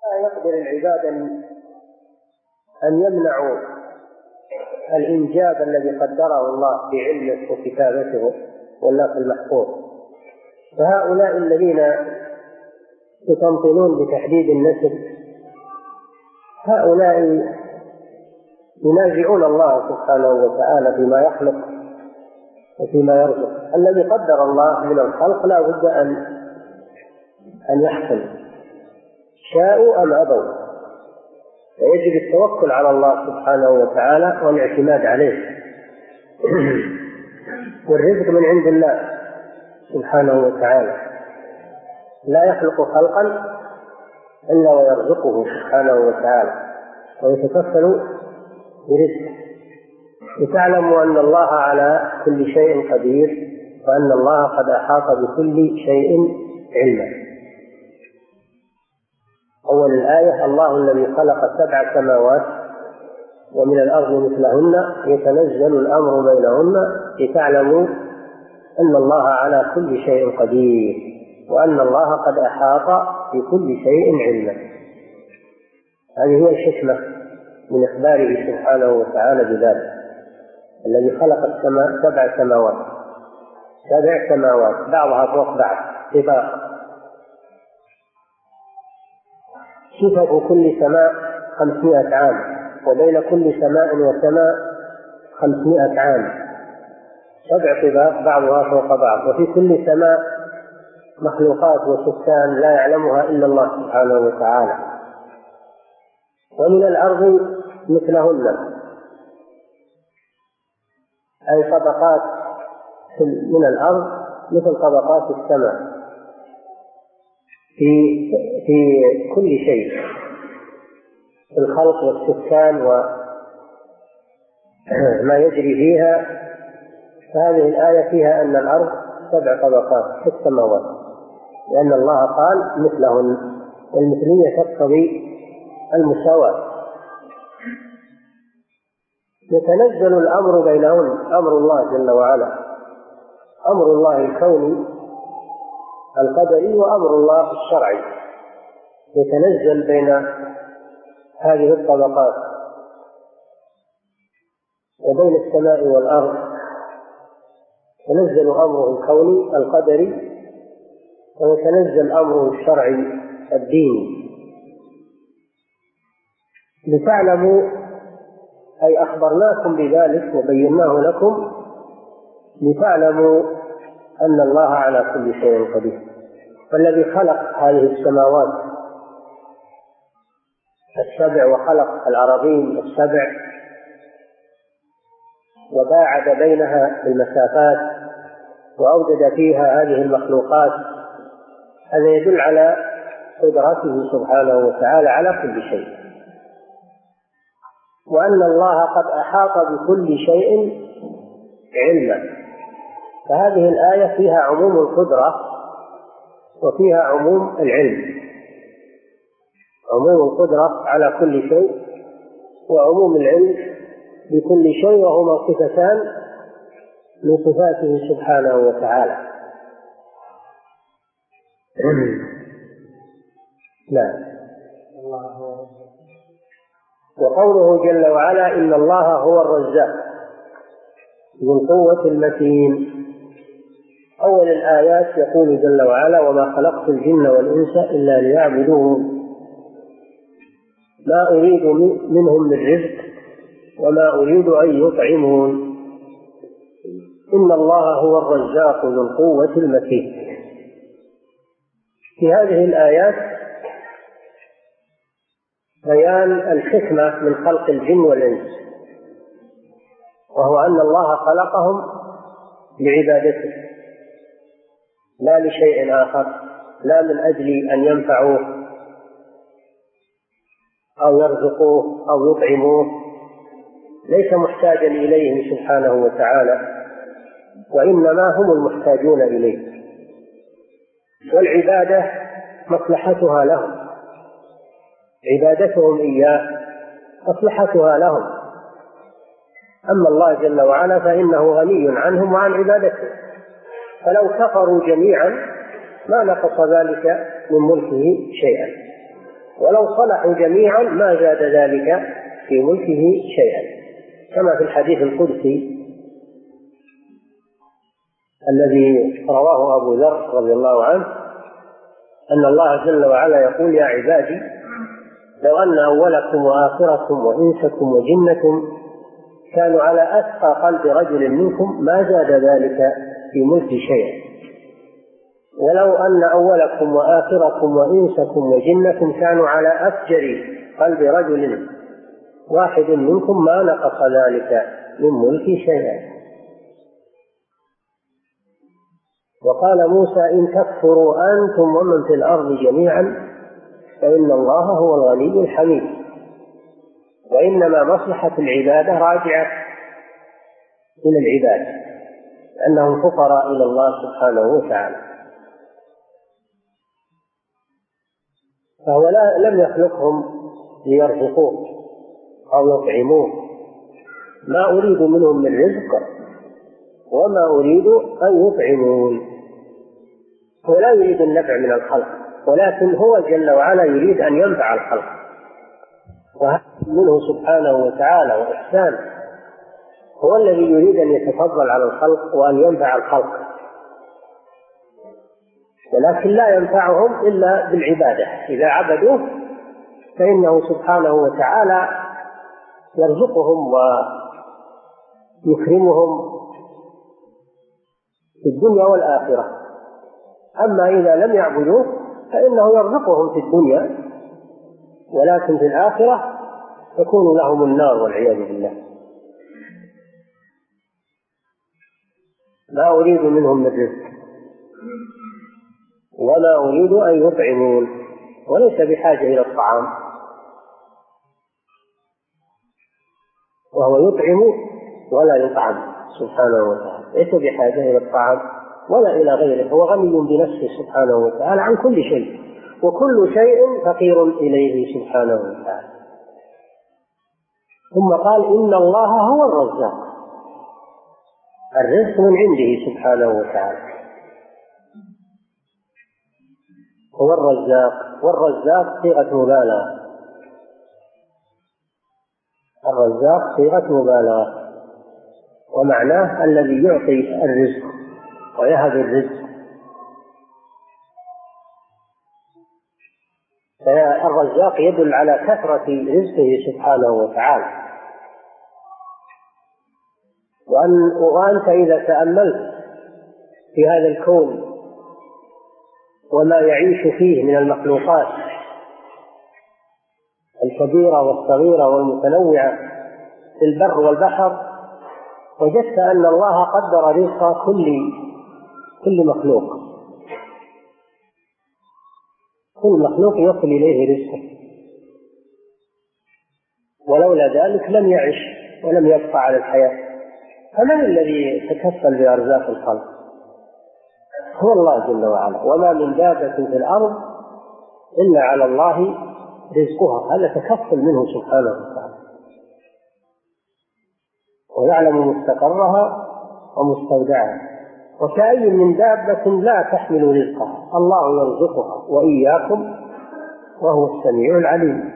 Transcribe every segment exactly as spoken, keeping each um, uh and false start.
لا يقدر العباد أن يمنعوا الإنجاب الذي قدره الله بعلمه وكتابته واللوح المحفوظ. فهؤلاء الذين يطنطنون بتحديد النسل هؤلاء ينازعون الله سبحانه وتعالى فيما يخلق وفيما يرزق. الذي قدر الله من الخلق لا بد أن أن يحصل شاءوا أم أبوا، فيجب التوكل على الله سبحانه وتعالى والاعتماد عليه. والرزق من عند الله سبحانه وتعالى، لا يخلق خلقا إلا ويرزقه سبحانه وتعالى ويتكفل برزقه. لتعلموا أن الله على كل شيء قدير وأن الله قد أحاط بكل شيء علما. أول الآية: الله الذي خلق سبع سماوات ومن الأرض مثلهن يتنزل الأمر بينهن لتعلموا أن الله على كل شيء قدير وأن الله قد أحاط بكل شيء علما. هذه هي الحكمة من إخباره سبحانه وتعالى بذلك، الذي خلق السماء سبع سماوات سبع سماوات بعضها فوق بعض طباقا. صفة كل سماء خمسمائة عام، وبين كل سماء وسماء خمسمائة عام، سبع طباق بعضها فوق بعض. وفي كل سماء مخلوقات وسكان لا يعلمها إلا الله سبحانه وتعالى. ومن الأرض مثلهن، أي طبقات من الأرض مثل طبقات السماء في في كل شيء، في الخلق والسكان وما يجري فيها. فهذه الآية فيها أن الأرض سبع طبقات في السماوات، لأن الله قال مثلهن، والمثلية تقتضي المساواة. يتنزل الأمر بينهن، أمر الله جل وعلا، أمر الله الكوني القدري وأمر الله الشرعي، يتنزل بين هذه الطبقات وبين السماء والأرض. يتنزل أمره الكوني القدري ويتنزل أمره الشرعي الديني. لتعلموا، أي أخبرناكم بذلك وبيناه لكم لتعلموا أن الله على كل شيء قدير. والذي خلق هذه السماوات السبع وخلق الأراضين السبع وباعد بينها بالمسافات وأوجد فيها هذه المخلوقات، هذا يدل على قدرته سبحانه وتعالى على كل شيء، وأن الله قد أحاط بكل شيء علما. فهذه الآية فيها عموم القدرة وفيها عموم العلم، عموم القدرة على كل شيء وعموم العلم بكل شيء، وهما صفتان من صفاته سبحانه وتعالى. لا. وقوله جل وعلا: إن الله هو الرزاق ذو القوة المتين. أول الآيات يقول جل وعلا: وما خلقت الجن والإنس إلا ليعبدون ما أريد منهم من رزق وما أريد أن يطعمون إن الله هو الرزاق ذو القوة المتين. في هذه الآيات بيان الحكمة من خلق الجن والإنس، وهو أن الله خلقهم لعبادته لا لشيء آخر، لا من أجل أن ينفعوه أو يرزقوه أو يطعموه، ليس محتاجا إليهم سبحانه وتعالى، وإنما هم المحتاجون إليه. والعبادة مصلحتها لهم، عبادتهم إياه مصلحتها لهم. أما الله جل وعلا فإنه غني عنهم وعن عبادته، فلو كفروا جميعا ما نقص ذلك من ملكه شيئا، ولو صلحوا جميعا ما زاد ذلك في ملكه شيئا، كما في الحديث القدسي الذي رواه أبو ذر رضي الله عنه أن الله جل وعلا يقول: يا عبادي لو أن أولكم وآخركم وإنسكم وجنكم كانوا على أتقى قلب رجل منكم ما زاد ذلك في ملكي شيئا، ولو أن أولكم وآخركم وإنسكم وجنكم كانوا على أفجر قلب رجل واحد منكم ما نقص ذلك من ملكي شيئا. وقال موسى: إن تكفروا أنتم ومن في الأرض جميعا فإن الله هو الغني الحميد، وإنما مصلحة العبادة راجعة إلى العباد لأنهم فقراء إلى الله سبحانه وتعالى، فهو لم يخلقهم ليرزقوه أو يطعموه، ما أريد منهم من رزق وما أريد أن يطعمون. هو لا يريد النفع من الخلق، ولكن هو جل وعلا يريد أن ينفع الخلق، وهذا منه سبحانه وتعالى وإحسان. هو الذي يريد أن يتفضل على الخلق وأن ينفع الخلق، ولكن لا ينفعهم إلا بالعبادة. إذا عبدوه فإنه سبحانه وتعالى يرزقهم ويكرمهم في الدنيا والآخرة. أما إذا لم يعبدوه فإنه يرزقهم في الدنيا، ولكن في الآخرة تكون لهم النار والعياذ بالله. لا أريد منهم من رزق ولا أريد أن يطعمون، وليس بحاجة إلى الطعام، وهو يطعم ولا يطعم سبحانه وتعالى، ليس بحاجة إلى الطعام ولا إلى غيره، هو غني بنفسه سبحانه وتعالى عن كل شيء، وكل شيء فقير إليه سبحانه وتعالى. ثم قال: إن الله هو الرزاق، الرزق من عنده سبحانه وتعالى، هو الرزاق. والرزاق صيغة مبالغة، الرزاق صيغة مبالغة، ومعناه الذي يعطي الرزق ويهب الرزق. فالرزاق يدل على كثرة رزقه سبحانه وتعالى. وأنت إذا تأملت في هذا الكون وما يعيش فيه من المخلوقات الكبيرة والصغيرة والمتنوعة في البر والبحر، وجدت أن الله قدر رزق كل كل مخلوق، كل مخلوق يصل إليه رزقه، ولولا ذلك لم يعش ولم يبقى على الحياة. فمن الذي تكفل بأرزاق الخلق؟ هو الله جل وعلا. وما من دابة في الأرض إلا على الله رزقها، هذا تكفل منه سبحانه وتعالى، ويعلم مستقرها ومستودعها. وكأي من دابة لا تحمل رزقها، الله يرزقها وإياكم وهو السميع العليم.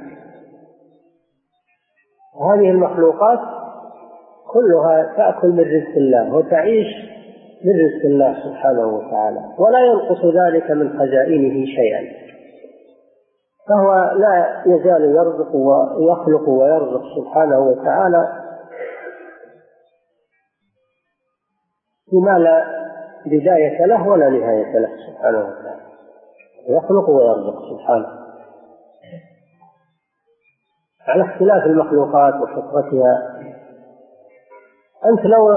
هذه المخلوقات كلها تأكل من رزق الله وتعيش من رزق الله سبحانه وتعالى، ولا ينقص ذلك من خزائنه شيئا، فهو لا يزال يرزق ويخلق ويرزق سبحانه وتعالى بما لا بداية له ولا نهاية له سبحانه وتعالى، يخلق ويرزق سبحانه على اختلاف المخلوقات وفطرتها. أنت لو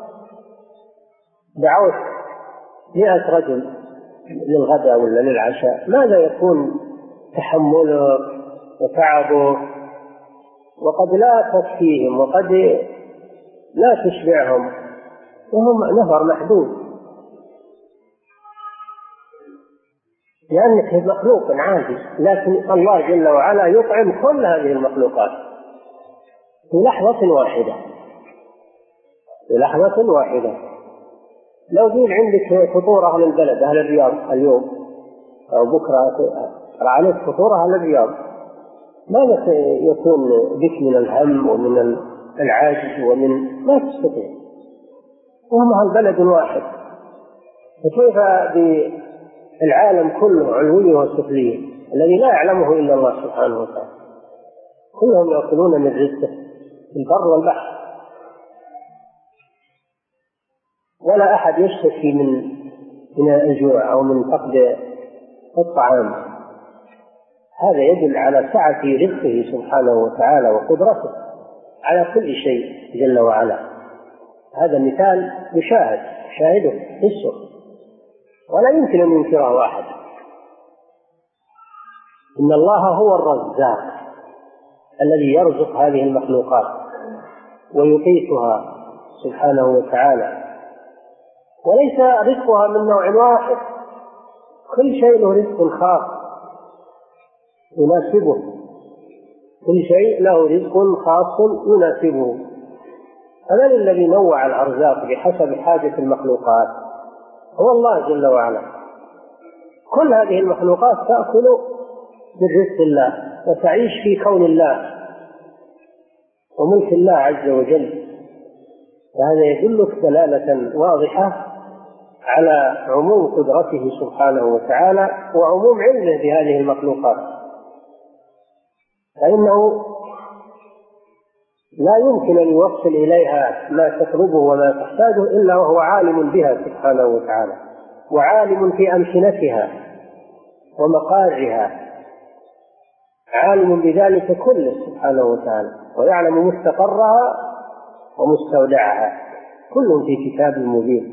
دعوت مئة رجل للغداء ولا للعشاء ماذا يكون تحمله وتعبه، وقد لا تكفيهم وقد لا تشبعهم، وهم نفر محدود، لأنك مخلوق عادي، لكن الله جل وعلا يطعم كل هذه المخلوقات في لحظة واحدة، في لحظة واحدة. لو دين عندك فطور أهل البلد أهل الرياض اليوم أو بكرة عليك فطور أهل الرياض، ماذا يكون بك من الهم ومن العاجز ومن ما تستطيع، وهم البلد واحد، فكيف بالعالم كله علوي وسفلي الذي لا يعلمه إلا الله سبحانه وتعالى، كلهم يأكلون من رزقه في البر والبحر، ولا أحد يشتكي من من الجوع أو من فقد الطعام. هذا يدل على سعة رزقه سبحانه وتعالى وقدرته على كل شيء جل وعلا. هذا مثال يشاهد شاهده يسر ولا يمكن أن ينكره واحد. إن الله هو الرزاق الذي يرزق هذه المخلوقات ويقيتها سبحانه وتعالى، وليس رزقها من نوع واحد، كل شيء له رزق خاص يناسبه، كل شيء له رزق خاص يناسبه. فمن الذي نوع الأرزاق بحسب حاجة المخلوقات؟ هو الله جل وعلا. كل هذه المخلوقات تأكل من رزق الله وتعيش في كون الله وملك الله عز وجل، وهذا يدلك دلالة واضحة على عموم قدرته سبحانه وتعالى وعموم علمه بهذه المخلوقات، فإنه لا يمكن أن يوصل إليها ما تطلبه وما تحتاجه إلا وهو عالم بها سبحانه وتعالى، وعالم في أمكنتها ومقارها، عالم بذلك كله سبحانه وتعالى، ويعلم مستقرها ومستودعها، كل في كتاب مبين.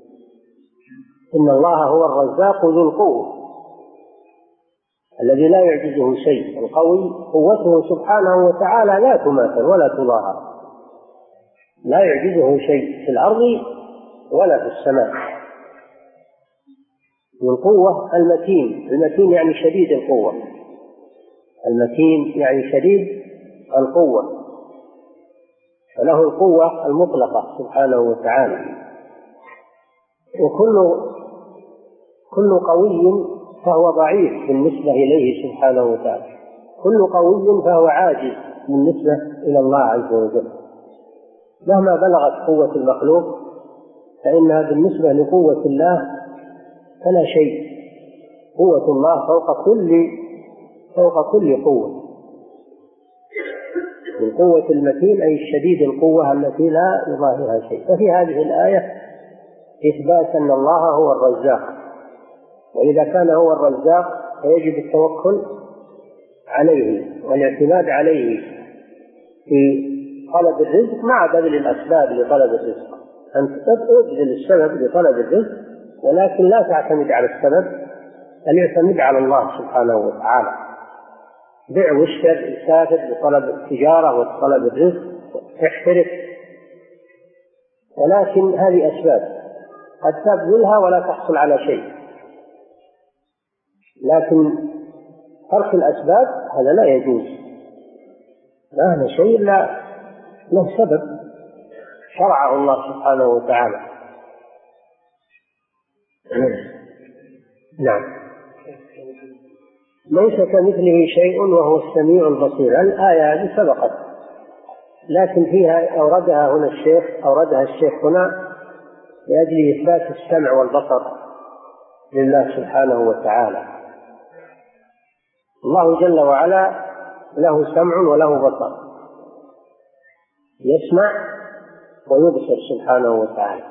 إن الله هو الرزاق ذو القوة الذي لا يعجزه شيء. القوي قوته سبحانه وتعالى لا تماثل ولا تضاهى، لا يعجزه شيء في الأرض ولا في السماء. ذو القوة المتين، المتين يعني شديد القوة، المتين يعني شديد القوة، فله القوة المطلقة سبحانه وتعالى. وكل كل قوي فهو ضعيف بالنسبة إليه سبحانه وتعالى، كل قوي فهو عاجز بالنسبة إلى الله عز وجل. مهما بلغت قوة المخلوق فإنها بالنسبة لقوة الله فلا شيء. قوة الله فوق كل فوق كل قوة. من قوة المتين أي الشديد القوة التي لا يضاهيها شيء. ففي هذه الآية إثبات أن الله هو الرزاق، وإذا كان هو الرزاق فيجب التوكل عليه والاعتماد عليه في طلب الرزق مع بذل الأسباب لطلب الرزق. أنت تبذل السبب لطلب الرزق ولكن لا تعتمد على السبب، بل يعتمد على الله سبحانه وتعالى. بيع واشتر، سافر لطلب التجارة وطلب الرزق، احترف، ولكن هذه أسباب قد تبذلها ولا تحصل على شيء، لكن ترك الأسباب هذا لا يجوز. لا هذا شيء لا له سبب شرعه الله سبحانه وتعالى. نعم. ليس كمثله شيء وهو السميع البصير. الآية هذه سبقت، لكن فيها أوردها هنا الشيخ أوردها الشيخ هنا لأجل إثبات السمع والبصر لله سبحانه وتعالى. الله جل وعلا له سمع وله بصر، يسمع ويبصر سبحانه وتعالى،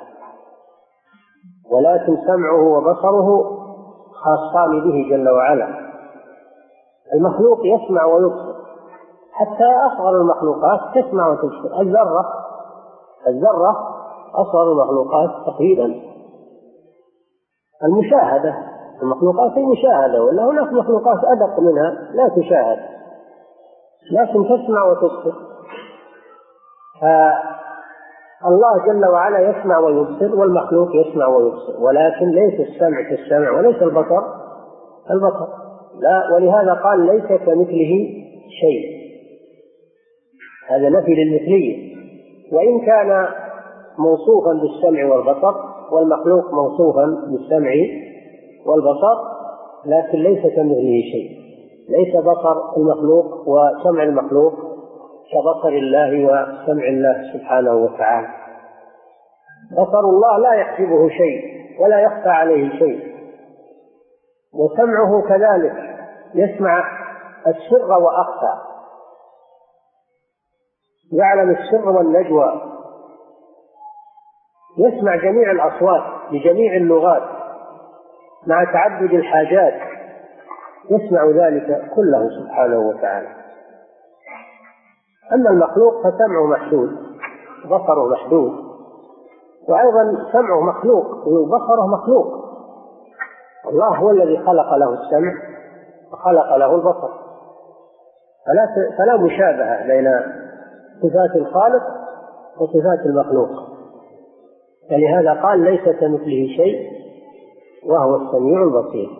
ولكن سمعه وبصره خاصان به جل وعلا. المخلوق يسمع ويبصر، حتى أصغر المخلوقات تسمع وتبصر. الذرة الذرة أصغر المخلوقات تقريبا المشاهدة، المخلوقات هي مشاهدة، ولا هناك مخلوقات أدق منها لا تشاهد لكن تسمع وتبصر. فالله جل وعلا يسمع ويبصر والمخلوق يسمع ويبصر، ولكن ليس السمع كالسمع وليس البصر البصر، لا. ولهذا قال ليس كمثله شيء، هذا نفي للمثلية. وإن كان موصوفا بالسمع والبصر والمخلوق موصوفا بالسمع والبصر، لكن ليس كمثله شيء. ليس بصر المخلوق وسمع المخلوق كبصر الله وسمع الله سبحانه وتعالى. بصر الله لا يحجبه شيء ولا يخفى عليه شيء، وسمعه كذلك يسمع السر وأخفى، يعلم السر والنجوى، يسمع جميع الأصوات بجميع اللغات مع تعدد الحاجات، يسمع ذلك كله سبحانه وتعالى. أما المخلوق فسمعه محدود، بصره محدود، وأيضا سمعه مخلوق وبصره مخلوق. الله هو الذي خلق له السمع وخلق له البصر، فلا فلا مشابهة بين صفات الخالق وصفات المخلوق، فلهذا قال ليس كمثله شيء وهو السميع البصير،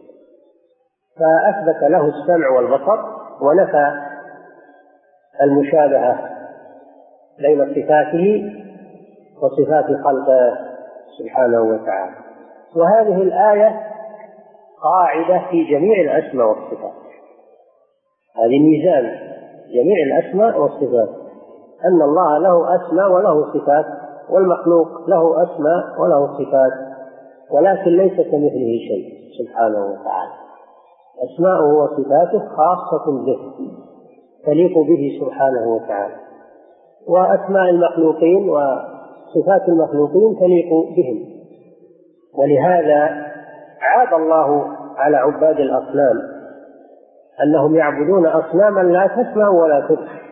فأثبت له السمع والبصر ونفى المشابهة بين صفاته وصفات خلقه سبحانه وتعالى. وهذه الآية قاعدة في جميع الأسماء والصفات، هذه ميزان جميع الأسماء والصفات، أن الله له أسماء وله صفات، والمخلوق له أسماء وله صفات، ولكن ليس كمثله شيء سبحانه وتعالى. أسماؤه وصفاته خاصة به، تليق به سبحانه وتعالى، وأسماء المخلوقين وصفات المخلوقين تليق بهم. ولهذا عاب الله على عباد الأصنام أنهم يعبدون أصناما لا تسمع ولا تبصر.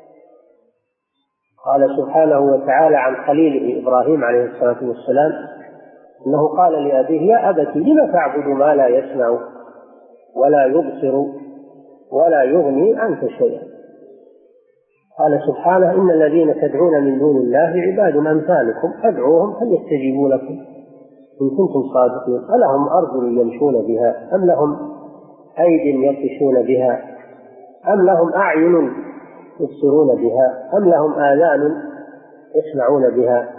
قال سبحانه وتعالى عن خليله إبراهيم عليه الصلاة والسلام أنه قال لأبيه يا أبت لم تعبد ما لا يسمع ولا يبصر ولا يغني عنك شيئا. قال سبحانه إن الذين تدعون من دون الله عباد أمثالكم فادعوهم فليستجيبوا لكم إن كنتم صادقين. ألهم أرجل يمشون بها أم لهم أيد يبطشون بها أم لهم أعين يبصرون بها أم لهم آذان يسمعون بها.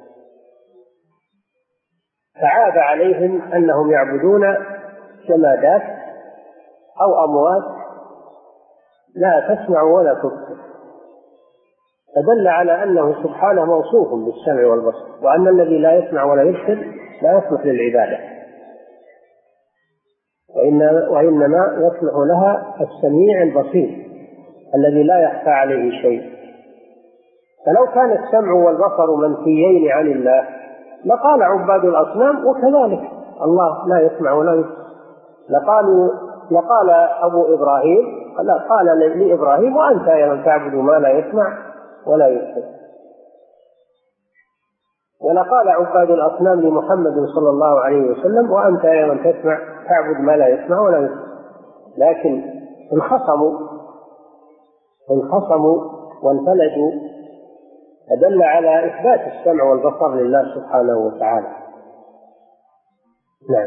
فعاب عليهم أنهم يعبدون جمادات أو أموات لا تسمع ولا تبصر، فدل على أنه سبحانه موصوف بالسمع والبصر، وأن الذي لا يسمع ولا يبصر لا يصلح للعبادة، وإنما يصلح لها السميع البصير الذي لا يخفى عليه شيء. فلو كان السمع والبصر منفيين عن الله لقال عباد الأصنام وكذلك الله لا يسمع ولا يبصر، لقالوا لقال أبو إبراهيم قال لإبراهيم وأنت أيضا تعبد ما لا يسمع ولا يبصر. ولقال عباد الأصنام لمحمد صلى الله عليه وسلم وأنت أيضا تسمع تعبد ما لا يسمع ولا يبصر. لكن انخصموا انخصموا وانفلجوا، فدل على إثبات السمع والبصر لله سبحانه وتعالى. نعم.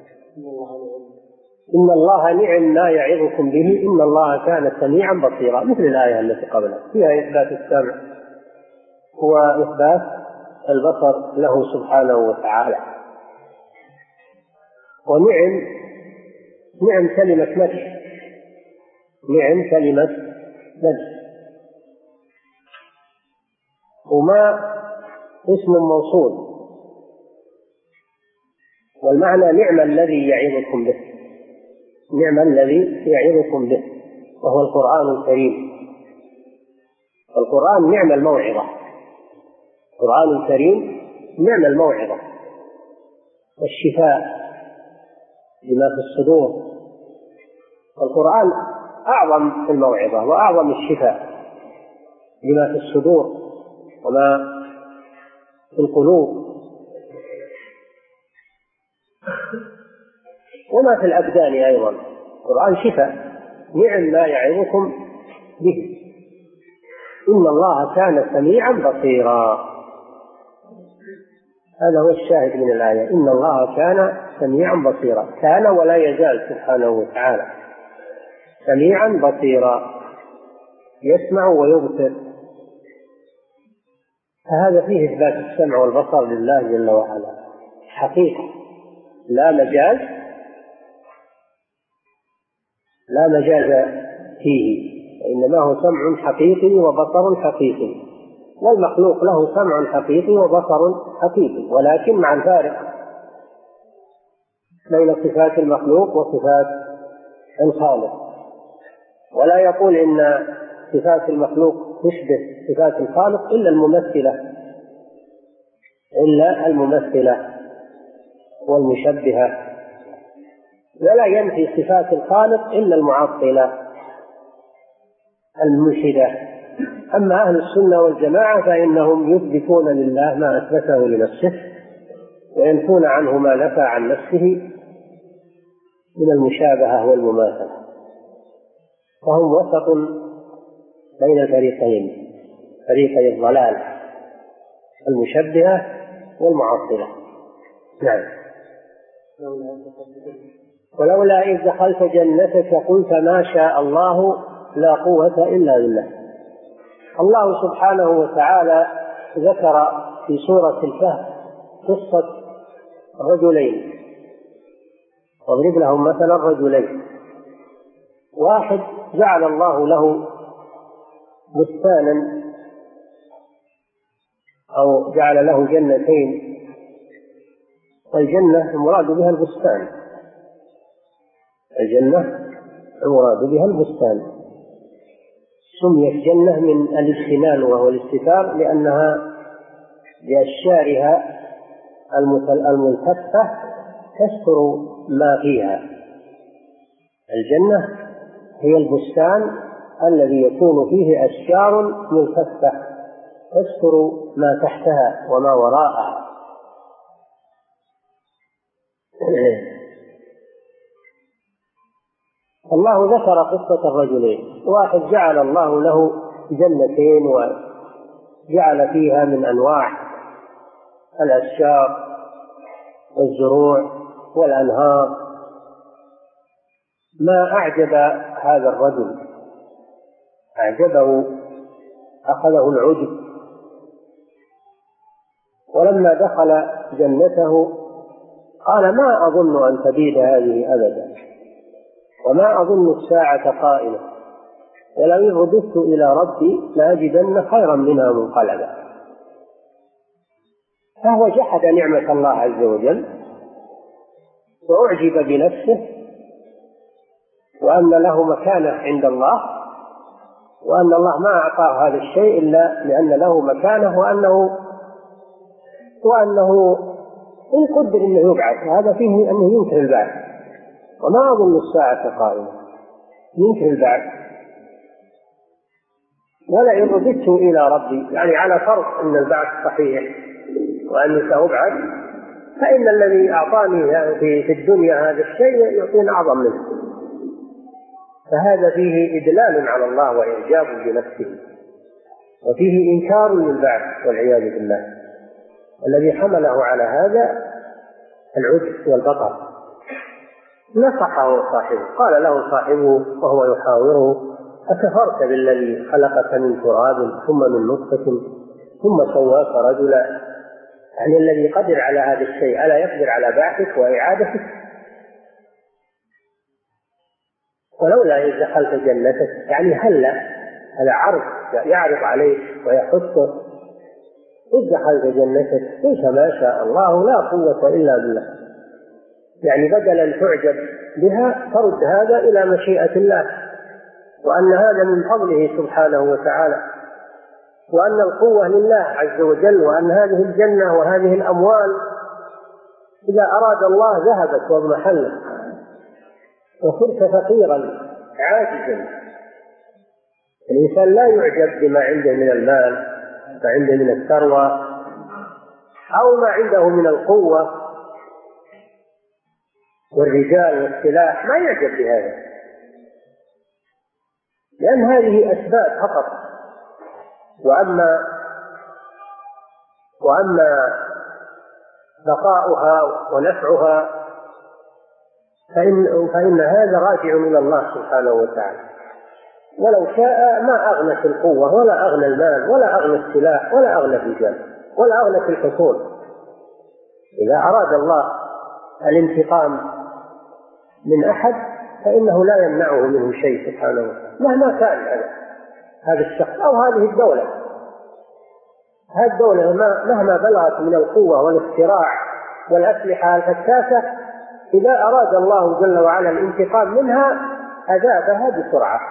إن الله نعم ما يعظكم به إن الله كان سميعا بصيرا، مثل الآية التي قبلها فيها إثبات السمع وإثبات البصر له سبحانه وتعالى. ونعم نعم كلمة مدح، نعم كلمة مدح، وما اسم موصول، والمعنى نعم الذي يعظكم به، نعم الذي يعظكم به وهو القرآن الكريم. القرآن نعم الموعظة، القرآن الكريم نعم الموعظة والشفاء لما في الصدور. القرآن أعظم الموعظة وأعظم الشفاء لما في الصدور وما في القلوب وما في الأبدان أيضا. القرآن شفاء، نعم ما يعظكم به إن الله كان سميعا بصيرا. هذا هو الشاهد من الآية، إن الله كان سميعا بصيرا، كان ولا يزال سبحانه وتعالى سميعا بصيرا، يسمع ويبصر. فهذا فيه إثبات السمع والبصر لله جل وعلا حقيقة لا مجاز، لا مجاز فيه، إنما هو سمع حقيقي وبصر حقيقي، والمخلوق له سمع حقيقي وبصر حقيقي، ولكن مع الفارق بين صفات المخلوق وصفات الخالق. ولا يقول إن صفات المخلوق تشبه صفات الخالق إلا الممثلة إلا الممثلة والمشبهة، ولا ينفي صفات الخالق إلا المعطلة الملحدة. أما أهل السنة والجماعة فإنهم يثبتون لله ما أثبته لنفسه وينفون عنه ما نفى عن نفسه من المشابهة والمماثلة، فهم وسط بين الفريقين، فريقي الضلال المشبهة والمعطلة. نعم. ولولا إذ دخلت جنتك قلت ما شاء الله لا قوة إلا بالله. الله سبحانه وتعالى ذكر في سورة الكهف قصة رجلين، واضرب لهم مثلا رجلين، واحد جعل الله له بستانا أو جعل له جنتين، والجنة المراد بها البستان، الجنة المراد بها البستان، سميت جنة من الاجتنان وهو الاستتار لأنها بأشجارها الملتفة تستر ما فيها. الجنة هي البستان الذي يكون فيه أشجار ملتفة تستر ما تحتها وما وراءها. الله ذكر قصة الرجلين، واحد جعل الله له جنتين وجعل فيها من أنواع الأشجار والزروع والأنهار ما أعجب هذا الرجل، أعجبه، أخذه العجب، ولما دخل جنته قال ما أظن أن تبيد هذه أبدا، وما أظن الساعة قائمة، ولئن رددت إلى ربي لأجدن خيرا منها منقلبا. فهو جحد نعمة الله عز وجل وأعجب بنفسه وأن له مكانة عند الله، وأن الله ما أعطاه هذا الشيء إلا لأن له مكانة، وأنه وأنه إن قدر أنه يبعث، هذا فيه أنه ينكر البعث، وما أظن الساعة قائمة، ينكر البعث. ولئن رددت إلى ربي، يعني على فرض أن البعث صحيح وأني سأبعث، فإن الذي أعطاني في الدنيا هذا الشيء يعطيني أعظم منه. فهذا فيه إدلال على الله وإعجاب بنفسه، وفيه إنكار للبعث والعياذ بالله. الذي حمله على هذا العجب والبطر. نصحه صاحبه، قال له صاحبه وهو يحاوره أكفرت بالذي خلقك من تراب ثم من نطفة ثم سواك رجلا؟ يعني الذي قدر على هذا الشيء ألا يقدر على بعثك وإعادتك؟ ولولا إذ دخلت جنتك، يعني هلا هذا عرض يعرض عليك ويحثه. إذ دخلت جنتك قلت ما شاء الله لا قوة إلا بالله، يعني بدلا تعجب بها ترد هذا إلى مشيئة الله، وأن هذا من فضله سبحانه وتعالى، وأن القوة لله عز وجل، وأن هذه الجنة وهذه الأموال إذا أراد الله ذهبت واضمحلت، وصرت فقيرا عاجزا. الإنسان لا يعجب بما عنده من المال، ما عنده من الثروة، أو ما عنده من القوة والرجال والسلاح، ما يعجب بهذا، لأن هذه أسباب فقط. وأما وأما بقاؤها ونفعها فإن, فإن هذا راجع إلى الله سبحانه وتعالى. ولو شاء ما أغنت القوة ولا أغنى المال ولا أغنى السلاح ولا أغنى الرجال ولا أغنت الحصول. إذا أراد الله الانتقام من أحد فإنه لا يمنعه منه شيء سبحانه وتعالى مهما كان هذا هذا الشخص أو هذه الدولة. هذه الدولة مهما بلغت من القوة والاختراع والأسلحة الفتاكة، إذا أراد الله جل وعلا الانتقام منها أذابها بسرعة.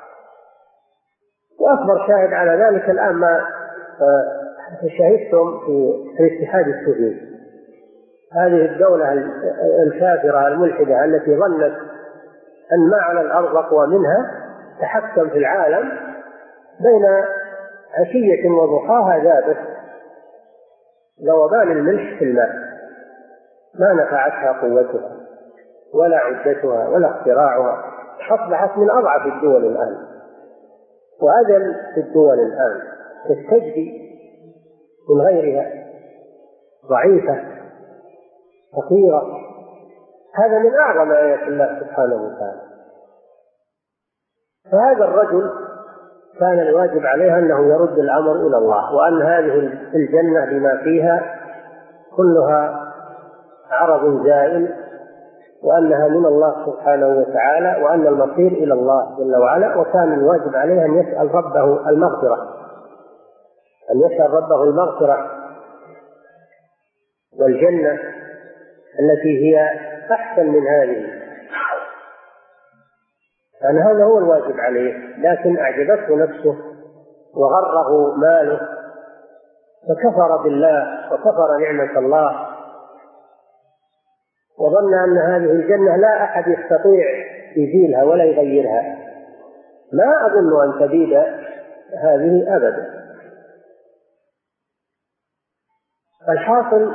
وأكبر شاهد على ذلك الآن ما شاهدتم في الاتحاد السوفيتي، هذه الدولة الكافرة الملحدة التي ظنت أن ما على الأرض أقوى منها، تحكم في العالم بين عشية وضحاها ذابت ذوبان الملح في الماء، ما نفعتها قوتها ولا عدتها ولا اختراعها، أصبحت من أضعف الدول الآن وأذل الدول الآن، تستجدي من غيرها، ضعيفة فقيرة. هذا من أعظم آيات الله سبحانه وتعالى. فهذا الرجل كان الواجب عليه أنه يرد الأمر إلى الله، وأن هذه الجنة بما فيها كلها عرض زائل، وأنها من الله سبحانه وتعالى، وأن المصير إلى الله جل وعلا. وكان الواجب عليه أن يسأل ربه المغفرة، أن يسأل ربه المغفرة والجنة التي هي أحسن من هذه، أن هذا هو الواجب عليه. لكن أعجبته نفسه وغره ماله فكفر بالله وكفر نعمة الله، وظن أن هذه الجنة لا أحد يستطيع يزيلها ولا يغيرها. ما أظن أن تبيد هذه أبدا. الحاصل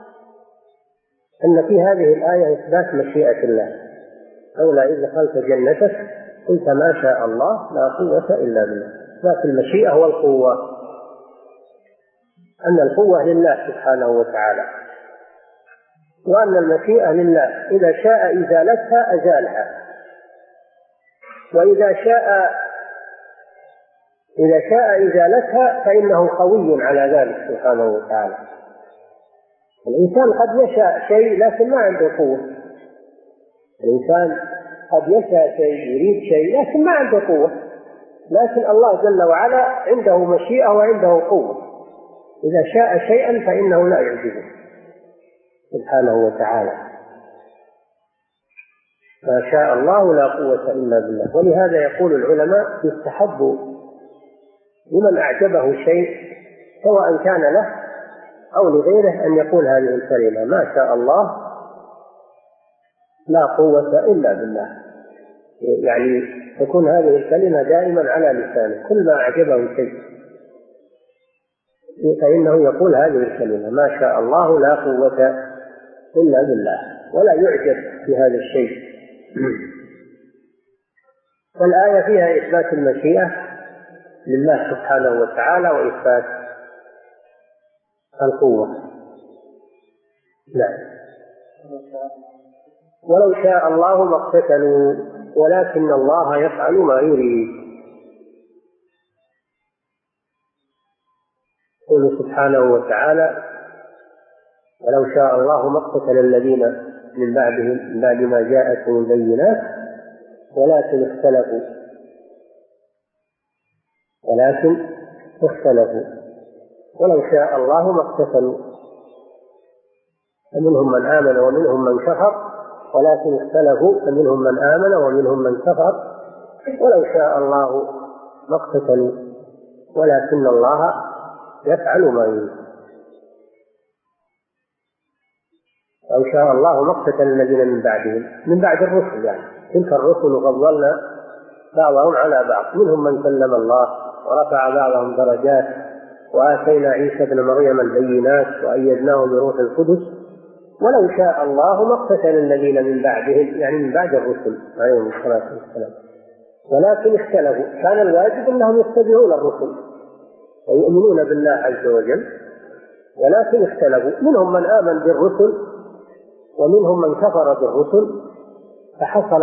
أن في هذه الآية إثبات مشيئة الله. أولا إذا دخلت جنتك قلت ما شاء الله لا قوة إلا بالله. إثبات المشيئة والقوة، أن القوة لله سبحانه وتعالى، وأن المشيئة لله، إذا شاء إزالتها أزالها، وإذا شاء إذا شاء إزالتها فإنه قوي على ذلك سبحانه وتعالى. الإنسان قد يشاء شيء لكن ما عنده قوة، الإنسان قد يشاء شيء يريد شيء لكن ما عنده قوة، لكن الله جل وعلا عنده مشيئة وعنده قوة. إذا شاء شيئا فإنه لا يعجزه سبحانه وتعالى. ما شاء الله لا قوة إلا بالله. ولهذا يقول العلماء يستحب لمن أعجبه شيء سواء كان له أو لغيره أن يقول هذه الكلمة ما شاء الله لا قوة إلا بالله، يعني تكون هذه الكلمة دائما على لسانه، كل ما أعجبه شيء فإنه يقول هذه الكلمة ما شاء الله لا قوة إلا بالله، ولا يعجب بهذا الشيء. والآية فيها إثبات المشيئة لله سبحانه وتعالى وإثبات القوة. نعم. ولو شاء الله ما اقتتلوا ولكن الله يفعل ما يريد. يقول سبحانه وتعالى ولو شاء الله ما اقتتل الذين من بعدهم من بعد ما جاءتهم البينات ولكن اختلفوا ولكن اختلفوا ولو شاء الله ما اقتتلوا، فمنهم من آمن ومنهم من كفر ولكن اختلفوا، فمنهم من آمن ومنهم من كفر ولو شاء الله ما اقتتلوا ولكن الله يفعل ما يريد. لو شاء الله ما اقتتل الذين من بعدهم من بعد الرسل، يعني تلك الرسل فضلنا بعضهم على بعض، منهم من كلم الله ورفع بعضهم درجات وآتينا عيسى ابن مريم البينات وأيدناه بروح القدس. ولو شاء الله ما اقتتل الذين من بعدهم، يعني من بعد الرسل عليهم الصلاة والسلام، ولكن اختلفوا. كان الواجب أنهم يتبعون الرسل ويؤمنون بالله عز وجل، ولكن اختلفوا، منهم من آمن بالرسل ومنهم من كفر بالرسل، فحصل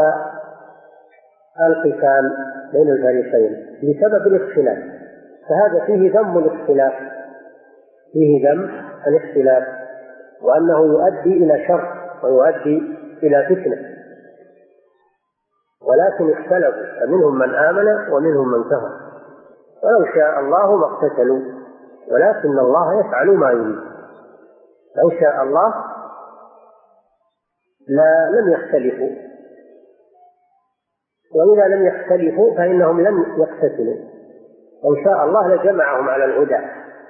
القتال بين الفريقين بسبب الاختلاف. فهذا فيه ذم الاختلاف، فيه ذم الاختلاف، وأنه يؤدي إلى شر ويؤدي إلى فتنة. ولكن اختلفوا، فمنهم من آمن ومنهم من كفر. ولو شاء الله ما اقتتلوا ولكن الله يفعل ما يريد. لو شاء الله لا لم يختلفوا، وإذا لم يختلفوا فإنهم لم يقتتلوا. لو شاء الله لجمعهم على الهدى،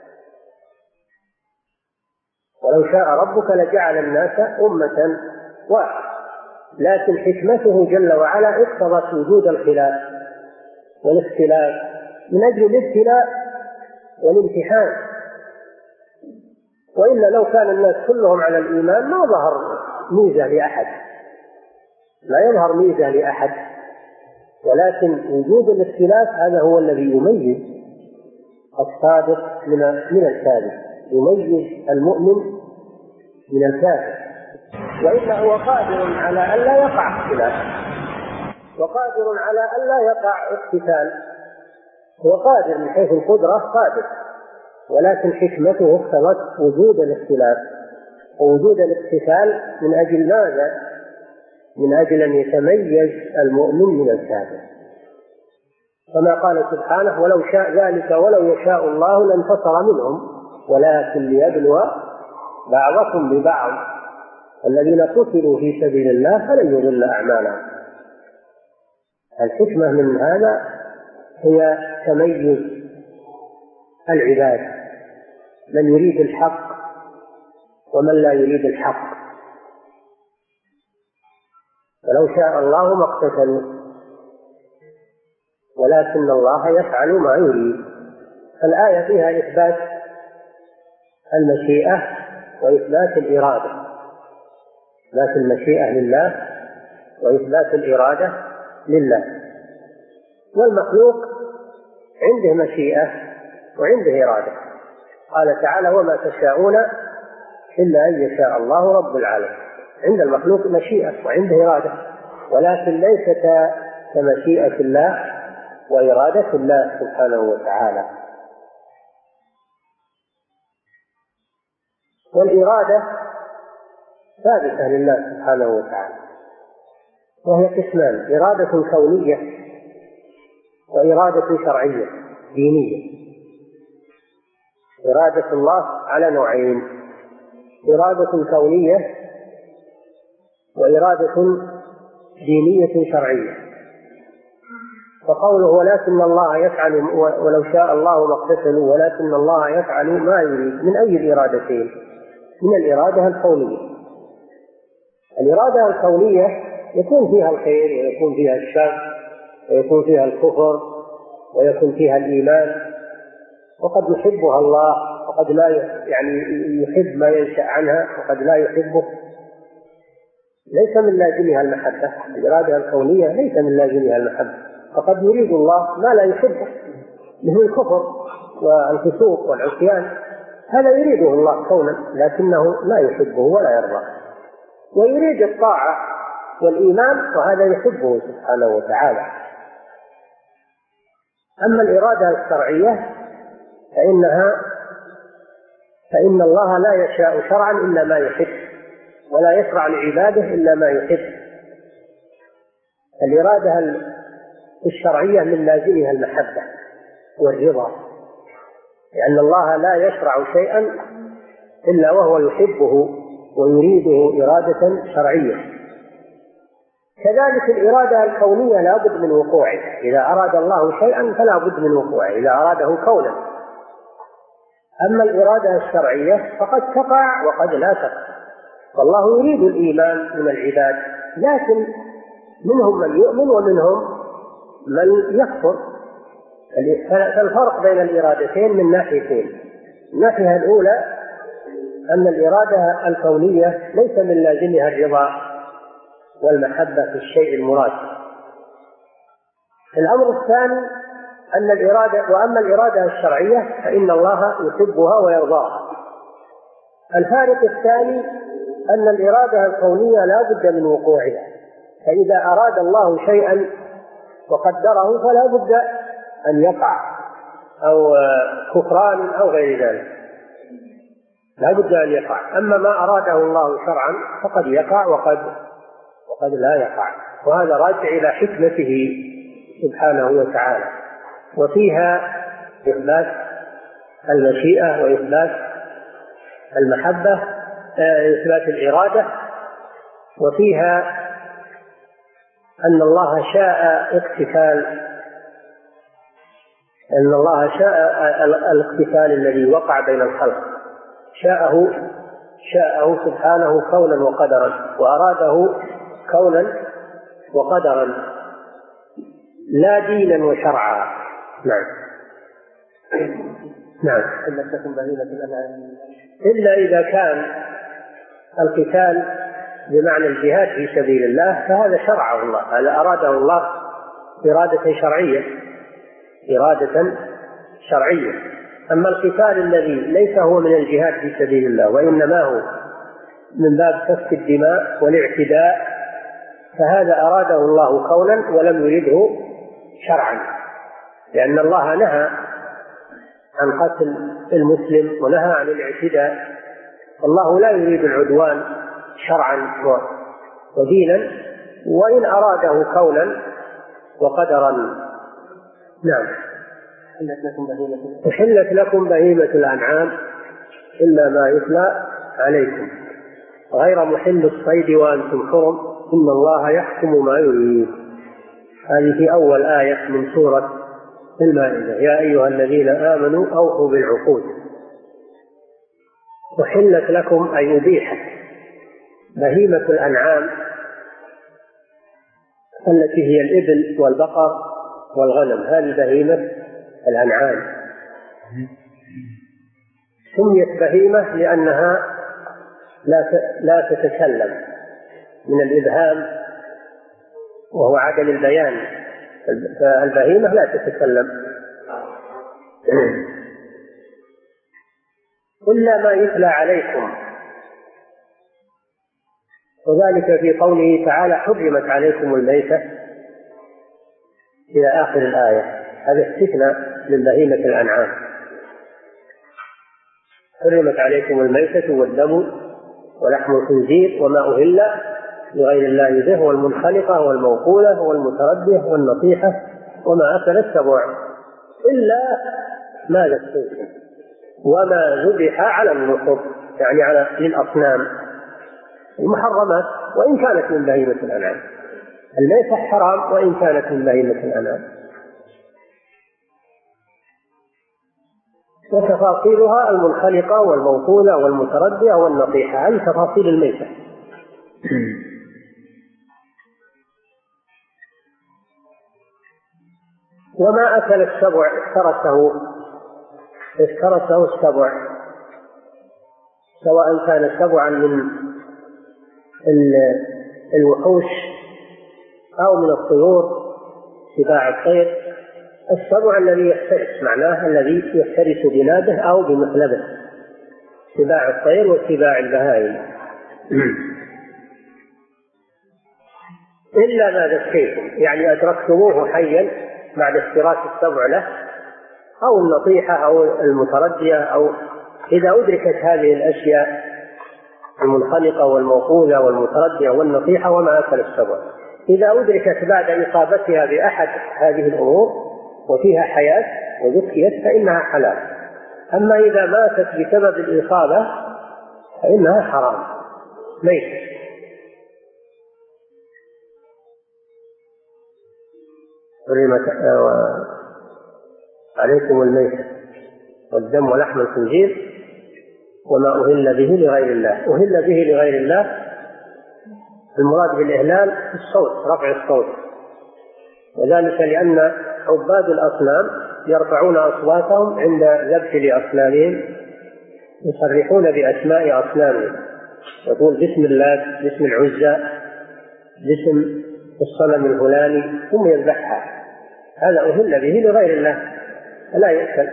ولو شاء ربك لجعل الناس أمة واحدة، لكن حكمته جل وعلا اقتضت وجود الخلاف والاختلاف من أجل الابتلاء والامتحان. وإلا لو كان الناس كلهم على الإيمان ما ظهر ميزة لأحد، لا يظهر ميزة لأحد، ولكن وجود الاختلاف هذا هو الذي يميز الصادق من الكاذب، يميز المؤمن من الكافر. وإلا هو قادر على أن لا يقع اختلاف، وقادر على أن لا يقع اقتتال، هو قادر من حيث القدرة قادر، ولكن حكمته اقتضت وجود الاختلاف ووجود الاقتتال. من أجل ماذا؟ من أجل أن يتميز المؤمن من الكافر، كما قال سبحانه: ولو شاء ذلك ولو يشاء الله لانتصر منهم ولكن ليبلو بعضكم ببعض الذين قتلوا في سبيل الله فلن يضل أعمالهم. الحكمة من هذا هي تميز العباد، من يريد الحق ومن لا يريد الحق. ولو شاء الله ما اقتتلوا ولكن الله يفعل ما يريد. الآية فيها إثبات المشيئة وإثبات الإرادة، إثبات المشيئة لله وإثبات الإرادة لله. والمخلوق عنده مشيئة وعنده إرادة. قال تعالى: وما تشاءون إلا أن يشاء الله رب العالمين. عند المخلوق مشيئة وعنده إرادة، ولكن ليست كمشيئة الله وإرادة الله سبحانه وتعالى. والإرادة ثابتة لله سبحانه وتعالى، وهي قسمان: إرادة كونية وإرادة شرعية دينية. إرادة الله على نوعين: إرادة كونية وإرادة دينية شرعية. فقوله ولكن الله يفعل ولو شاء الله ما اقتتلوا ولكن الله يفعل ما يريد، من أي الإرادتين؟ من الإرادة الكونية. الإرادة الكونية يكون فيها الخير ويكون فيها الشر ويكون فيها الكفر ويكون فيها الإيمان، وقد يحبها الله وقد لا يعني يحب ما ينشأ عنها وقد لا يحبه. ليس من لازمها المحبة. الإرادة الكونية ليس من لازمها المحبة، فقد يريد الله ما لا يحبه مثل الكفر والفسوق والعصيان، هذا يريده الله كونا لكنه لا يحبه ولا يرضى. ويريد الطاعة والإيمان وهذا يحبه سبحانه وتعالى. أما الإرادة الشرعية فإنها فإن الله لا يشاء شرعا إلا ما يحب، ولا يشرع لعباده إلا ما يحب. الإرادة الشرعية من لازمها المحبة والرضا، لأن الله لا يشرع شيئا إلا وهو يحبه ويريده إرادة شرعية. كذلك الإرادة الكونية لا بد من وقوعه، إذا أراد الله شيئا فلا بد من وقوعه إذا أراده كونا. أما الإرادة الشرعية فقد تقع وقد لا تقع. والله يريد الإيمان من العباد، لكن منهم من يؤمن ومنهم من يكفر. فالفرق بين الإرادتين من ناحيتين: الناحية الأولى أن الإرادة الكونية ليس من لازمها الرضا والمحبة في الشيء المراد. الأمر الثاني أن الإرادة وأما الإرادة الشرعية فإن الله يحبها ويرضاها. الفارق الثاني أن الإرادة الكونية لا بد من وقوعها، فإذا أراد الله شيئا وقدره فلا بد أن يقع، أو كفران أو غير ذلك لا بد أن يقع. أما ما أراده الله شرعا فقد يقع وقد وقد لا يقع. وهذا راجع إلى حكمته سبحانه وتعالى. وفيها إثبات المشيئة وإثبات المحبة، إثبات الإرادة، وفيها أن الله شاء اقتتال أن الله شاء الاقتتال الذي وقع بين الخلق، شاءه شاءه سبحانه كونا وقدرا، وأراده كونا وقدرا لا دينا وشرعا. نعم نعم إلا إذا كان القتال بمعنى الجهاد في سبيل الله فهذا شرعه الله، هذا أراده الله إرادة شرعية إرادة شرعية. أما القتال الذي ليس هو من الجهاد في سبيل الله وإنما هو من باب سفك الدماء والاعتداء فهذا أراده الله كونا ولم يرده شرعا، لأن الله نهى عن قتل المسلم ونهى عن الاعتداء. الله لا يريد العدوان شرعا ودينا، وإن أراده كونا وقدرا. نعم أحلت لكم بهيمة الأنعام إلا ما يتلى عليكم غير محل الصيد وأنتم حرم إن الله يحكم ما يريد. هذه في أول آية من سورة المائدة: يا أيها الذين آمنوا أوفوا بالعقود. أحلت لكم أي أبيحت بهيمة الأنعام التي هي الإبل والبقر والغنم، هذه بهيمة الأنعام. سميت بهيمة لأنها لا تتكلم من الإبهام وهو عدم البيان، فالبهيمة لا تتكلم إلا ما يتلى عليكم، وذلك في قوله تعالى: حرمت عليكم الميتة إلى آخر الآية. هذا استثناء من بهيمة الأنعام. حرمت عليكم الميتة والدم ولحم الخنزير وما أهل لغير الله به والمنخلقة والموقولة والمتردية والنطيحة وما أكل السبع إلا ما ذكيتم وما ذبح على النصب، يعني على للأصنام المحرمات وإن كانت من بهيمة الأنعام. الميتة حرام وإن كانت من بهيمة الأنعام. وتفاصيلها المنخلقة والموصولة والمتردية والنطيحة، هذه تفاصيل الميتة. وما أكل السبع افترسه افترسه السبع، سواء كان سبعا من الوحوش أو من الطيور سباع الطير. السبع الذي يفترس معناه الذي يفترس بنابه أو بمخلبه، سباع الطير وسباع البهائم. إلا ما ذكيتم، يعني أدركتموه حيا بعد افتراس السبع له، أو النطيحة أو المتردية، أو إذا أدركت هذه الأشياء المنخلقة والموقوذة والمتردية والنطيحة وما أكل السبع، إذا أدركت بعد إصابتها بأحد هذه الأمور وفيها حياة وذكيت فإنها حلال. أما إذا ماتت بسبب الإصابة فإنها حرام ميت. حرمت عليكم الميتة والدم ولحم الخنزير وما أهل به لغير الله. أهل به لغير الله المراد بالإهلال الصوت، رفع الصوت، وذلك لأن عباد الأصنام يرفعون أصواتهم عند ذبح لأصنامهم، يصرحون بأسماء أصنامهم، يقول بسم الله، باسم العزى، باسم الصنم الفلاني، ثم يذبحها. هذا أهل به لغير الله لا يؤكل.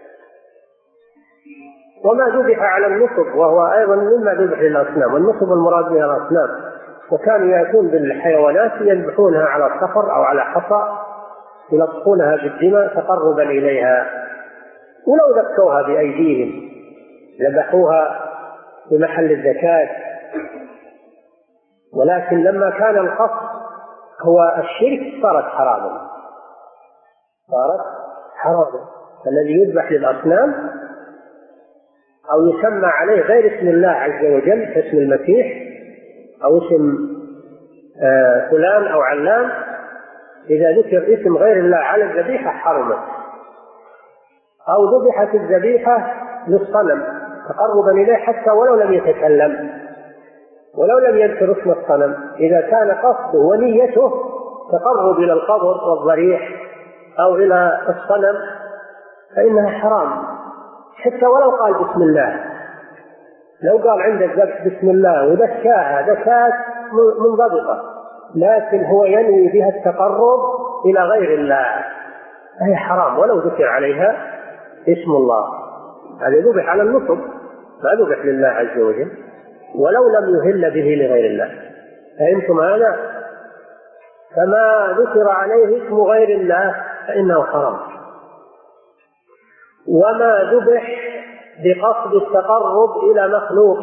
وما ذبح على النصب وهو أيضا مما ذبح للأصنام، والنصب المراد بها الأصنام، وكانوا يأتون بالحيوانات يذبحونها على الصخر أو على حصى يلطخونها بالدماء تقربا إليها، ولو ذكوها بأيديهم ذبحوها بمحل الزكاة. ولكن لما كان القصد هو الشرك صارت حراما، صارت حراما. الذي يذبح للأصنام أو يسمى عليه غير اسم الله عز وجل كاسم المسيح أو اسم آه فلان أو علان، إذا ذكر اسم غير الله على الذبيحة حرمت. أو ذبحت الذبيحة للصنم تقربا إليه حتى ولو لم يتكلم ولو لم يذكر اسم الصنم، إذا كان قصده ونيته تقرب إلى القبر والضريح أو إلى الصنم فإنها حرام، حتى ولو قال بسم الله. لو قال عند الذبح بسم الله ودكاها دكات منضبطة، لكن هو ينوي بها التقرب إلى غير الله، هي حرام ولو ذكر عليها اسم الله. هذا ذبح على النصب، ما ذبح لله عز وجل ولو لم يهل به لغير الله. فهمتم هذا؟ فما ذكر عليه اسم غير الله فإنه حرام. وما ذبح بقصد التقرب إلى مخلوق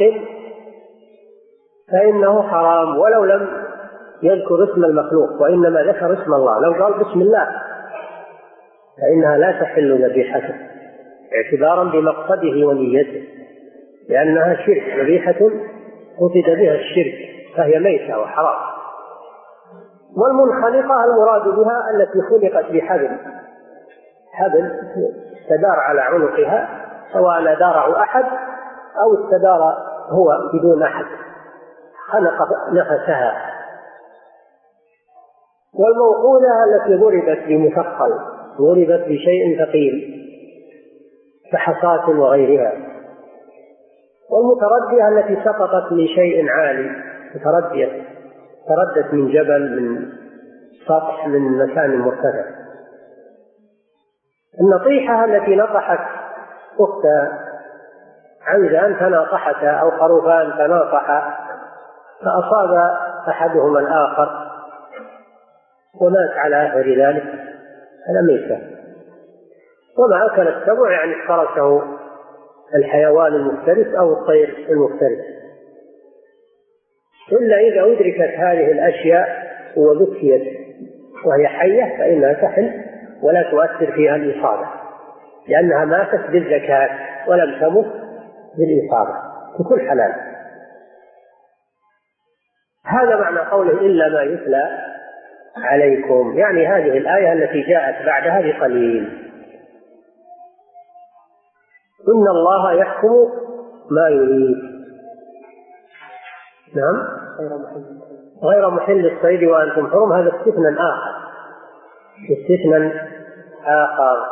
فإنه حرام ولو لم يذكر اسم المخلوق وإنما ذكر اسم الله. لو قال بسم الله فإنها لا تحل ذبيحته اعتبارا بمقصده ونيته، لأنها شرك، ذبيحة قصد بها الشرك فهي ميتة وحرام. والمنخنقة المراد بها التي خلقت بحبل، حبل استدار على عنقها سواء داره أحد أو استدار هو بدون أحد، خنق نفسها. والموقوذة التي ضربت بمثقل، ضربت بشيء ثقيل كحصاة وغيرها. والمتردية التي سقطت من شيء عالي، متردية تردت من جبل، من سطح، من مكان مرتفع. النطيحة التي نطحت أخت عنزان تناطحتا أو خروفان تناطحا فأصاب أحدهما الآخر ومات على أثر ذلك، هذا ميتة. وما أكل السبع يعني افترسه الحيوان المفترس أو الطير المفترس، إلا إذا أدركت هذه الأشياء وذكيت وهي حية فإنها تحل ولا تؤثر فيها الإصابة، لأنها ماتت بالزكاة ولم تمت بالإصابة، بكل حلال. هذا معنى قوله إلا ما يتلى عليكم، يعني هذه الآية التي جاءت بعدها بقليل. إن الله يحكم ما يريد. نعم، غير محل الصيد وأنتم حرم، هذا استثناء آخر، استثناء آخر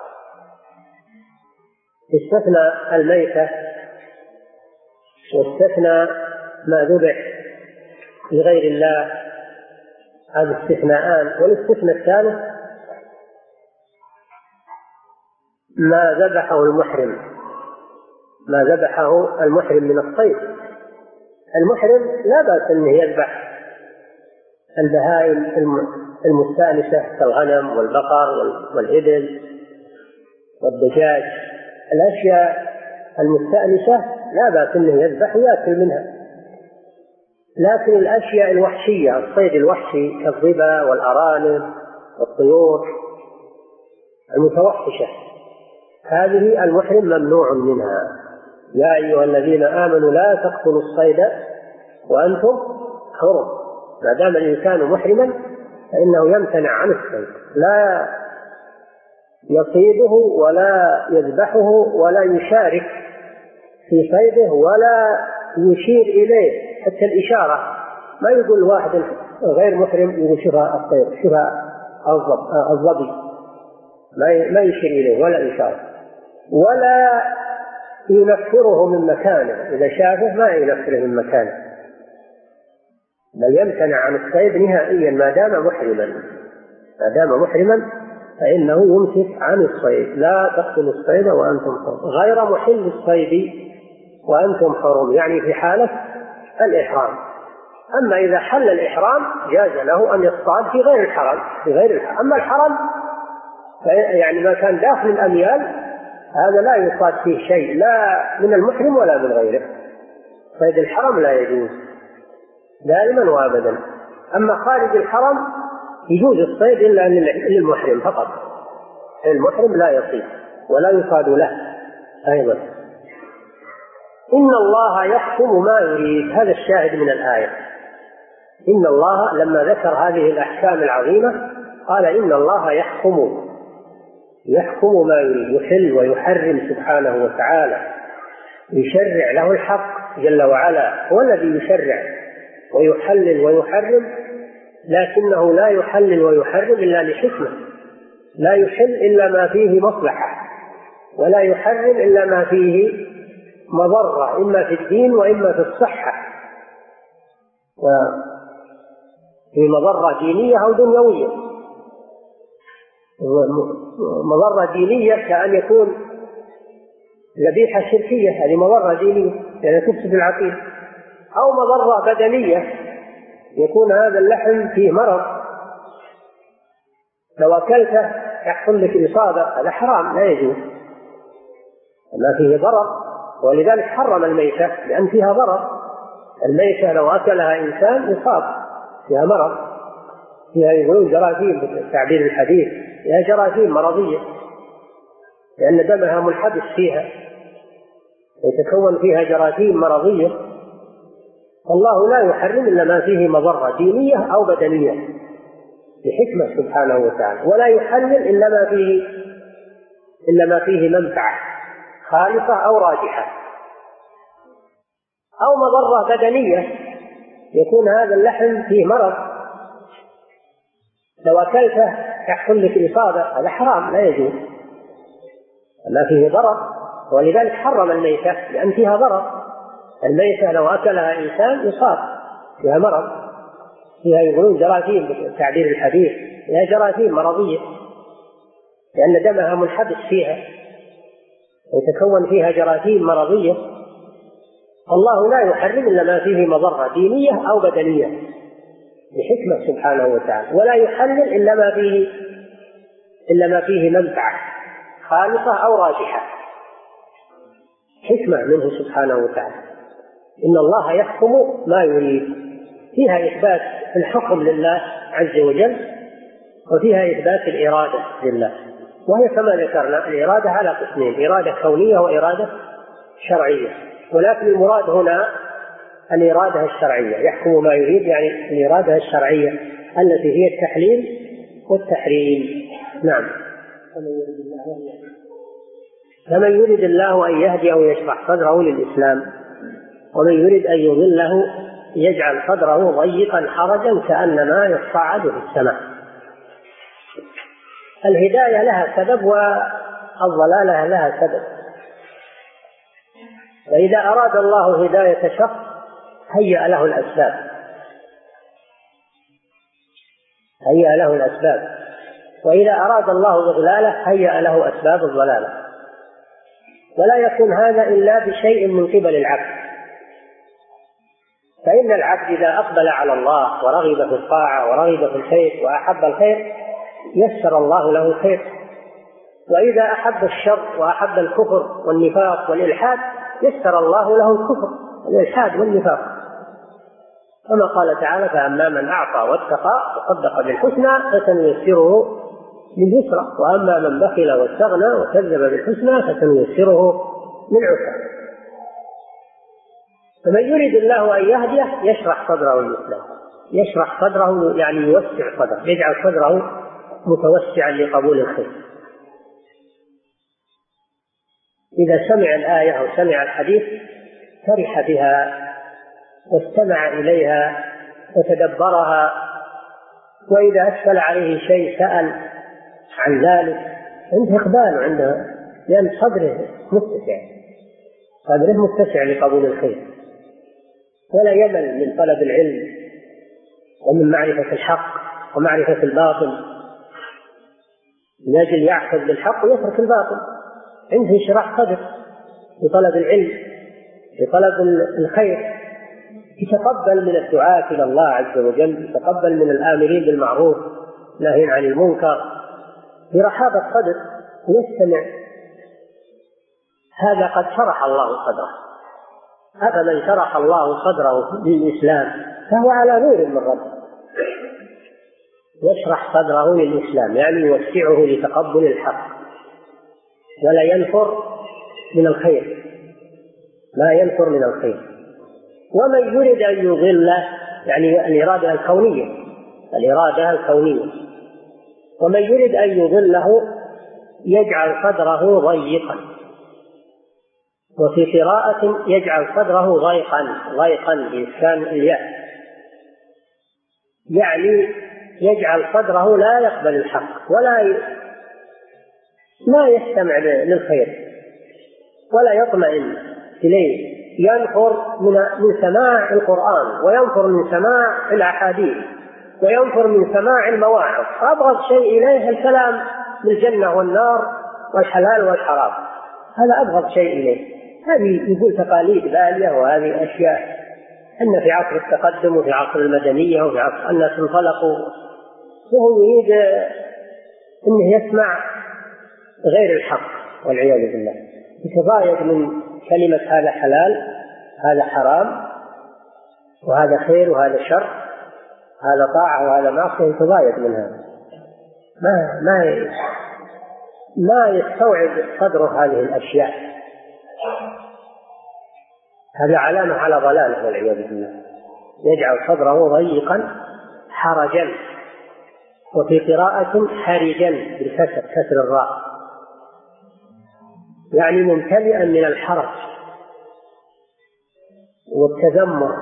استثناء الميتة واستثناء ما ذبح لغير الله، هذا استثناءان. والاستثناء الثالث ما ذبحه المحرم، ما ذبحه المحرم من الصيد. المحرم لا بأس أنه يذبح البهائم المستأنسة كالغنم والبقر والإبل والدجاج، الأشياء المستأنسة لا بأس أنه يذبح ويأكل منها. لكن الأشياء الوحشية، الصيد الوحشي كالظبا والأرانب والطيور المتوحشة، هذه المحرم ممنوع منها. يا أيها الذين آمنوا لا تقتلوا الصيد وأنتم حرم. ما دام الإنسان محرما فإنه يمتنع عن الصيد، لا يصيده ولا يذبحه ولا يشارك في صيده ولا يشير إليه. حتى الإشارة ما يقول واحد غير محرم يقول شبه الطير، شبه الظبي، ما يشير إليه ولا إشارة، ولا ينفره من مكانه، إذا شافه ما ينفره من مكانه، بل يمتنع عن الصيد نهائيا ما دام محرما. ما دام محرما فإنه يمسك عن الصيد. لا تقتلوا الصيد وأنتم حرم، غير محل الصيد وأنتم حرم، يعني في حالة الإحرام. أما إذا حل الإحرام جاز له أن يصطاد في غير الحرم، في غير الحرم. أما الحرم يعني ما كان داخل الأميال هذا لا يصاد فيه شيء، لا من المحرم ولا من غيره. صيد الحرم لا يجوز دائما وابدا. أما خارج الحرم يجوز الصيد إلا للمحرم فقط، المحرم لا يصيد ولا يصاد له أيضا. إن الله يحكم ما يريد، هذا الشاهد من الآية. إن الله لما ذكر هذه الأحكام العظيمة قال إن الله يحكم يحكم ما يريد، يحل ويحرم سبحانه وتعالى، يشرع له الحق جل وعلا، هو الذي يشرع ويحلل ويحرم، لكنه لا يحلل ويحرم إلا لحكمة، لا يحل إلا ما فيه مصلحة، ولا يحرم إلا ما فيه مضرة، إما في الدين وإما في الصحة، وفي مضرة دينية أو دنيوية. مضرة دينية كأن يكون ذبيحة شركية، هذه مضرة دينية يعني تفسد العقيدة، أو مضرة بدنية يكون هذا اللحم فيه مرض، لو أكلته يحصل لك إصابة، هذا حرام لا يجوز، ما فيه ضرر، ولذلك حرم الميتة لأن فيها ضرر. الميتة لو أكلها إنسان يصاب، فيها مرض، فيها يقولون جراثيم بالتعبير الحديث، فيها جراثيم مرضية لأن دمها منحبس فيها، يتكون فيها جراثيم مرضية. الله لا يحرم إلا ما فيه مضرة دينية أو بدنية بحكمة سبحانه وتعالى، ولا يحلل إلا ما فيه إلا ما فيه منفعة خالصة أو راجحة، أو مضرة بدنية يكون هذا اللحم فيه مرض، لو أكلته يحصل لك إصابة، هذا حرام لا يجوز، ما فيه ضرر، ولذلك حرم الميتة لأن فيها ضرر. الميتة لو أكلها إنسان يصاب، فيها مرض، فيها يقولون جراثيم بالتعبير الحديث، فيها جراثيم مرضية لأن دمها منحبس فيها، يتكون فيها جراثيم مرضية. الله لا يحرم إلا ما فيه مضرة دينية أو بدنية بحكمة سبحانه وتعالى، ولا يحلل إلا ما فيه إلا ما فيه منفعة خالصة أو راجحة، حكمة منه سبحانه وتعالى. إن الله يحكم ما يريد، فيها إثبات الحكم لله عز وجل، وفيها إثبات الإرادة لله، وهي كما ذكرنا الإرادة على قسمين، إرادة كونية وإرادة شرعية، ولكن المراد هنا الإرادة الشرعية، يحكم ما يريد يعني الإرادة الشرعية التي هي التحليل والتحريم. نعم. فمن يريد الله أن يهدي أو يشرح صدره للإسلام، ومن يريد أن يضله يجعل صدره ضيقا حرجا كأنما يصعد في السماء. الهداية لها سبب والضلالة لها سبب، فإذا أراد الله هداية شخص هيأ له الأسباب هيأ له الأسباب وإذا أراد الله إضلاله هيأ له أسباب الضلالة، ولا يكون هذا إلا بشيء من قبل العبد. فإن العبد إذا أقبل على الله ورغب في الطاعة ورغب في الخير وأحب الخير يسر الله له الخير، وإذا أحب الشر وأحب الكفر والنفاق والإلحاد يسر الله له الكفر والإلحاد والنفاق، كما قال تعالى: فأما من أعطى واتقى وصدق بالحسنى فسنيسره لليسرى، وأما من بخل واستغنى وكذب بالحسنى فسنيسره للعسرى. فمن يريد الله أن يهديه يشرح صدره للإسلام، يشرح صدره يعني يوسع صدره، يجعل صدره متوسعا لقبول الخير. إذا سمع الآية أو سمع الحديث فرح بها واستمع إليها وتدبرها، وإذا أشكل عليه شيء سأل عن ذلك، عنده إقبال عنده، لأن صدره متسع صدره متسع لقبول الخير، ولا يمل من طلب العلم ومن معرفة الحق ومعرفة الباطل، من أجل يأخذ بالحق ويترك الباطل، عنده انشراح صدر لطلب العلم لطلب الخير، يتقبل من الدعاة إلى الله عز وجل، يتقبل من الآمرين بالمعروف ناهين عن المنكر برحابة صدر ويستمع. هذا قد شرح الله صدره. أفمن شرح الله صدره للإسلام فهو على نور من ربه، يشرح صدره للإسلام، يعني يوسعه لتقبل الحق ولا ينفر من الخير، لا ينفر من الخير. ومن يريد أن يضله، يعني الإرادة الكونية، الإرادة الكونية، ومن يريد أن يضله يجعل صدره ضيقا، وفي قراءة يجعل صدره ضيقا، ضيقا بإسكان الياء، يعني يجعل صدره لا يقبل الحق ولا ي... لا يستمع للخير ولا يطمئن إليه، ينفر من من سماع القرآن، وينفر من سماع الأحاديث، وينفر من سماع المواعظ. أبغض شيء إليه الكلام بالجنة والنار والحلال والحرام، هذا أبغض شيء إليه. هذه يقول تقاليد بالية، وهذه أشياء أن في عصر التقدم وفي عصر المدنية وفي عصر الناس انطلقوا، وهو يريد أنه يسمع غير الحق والعياذ بالله، يتضايق من كلمة هذا حلال هذا حرام وهذا خير وهذا شر، هذا طاعة وهذا معصية، يتضايق منها، ما ما ما يستوعب صدره هذه الأشياء. هذا علامة على ضلاله والعياذ بالله. يجعل صدره ضيقا حرجا، وفي قراءة حرجا بالكسر، كسر الراء، يعني ممتلئا من الحرج والتذمر،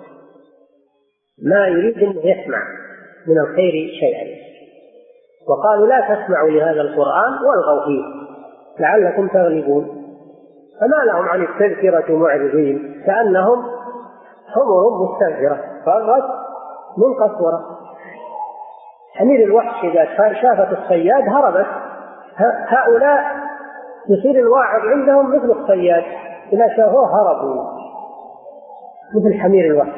ما يريد أن يسمع من الخير شيئا. وقالوا لا تسمعوا لهذا القرآن والغوا فيه لعلكم تغلبون، فما لهم عن التذكرة معرضين كأنهم حمر مستنفرة فرت من قسورة. حمير الوحش إذا شافت الصياد هربت، هؤلاء يصير الواعظ عندهم مثل الصياد، إذا شافوه هربوا مثل حمير الوحش.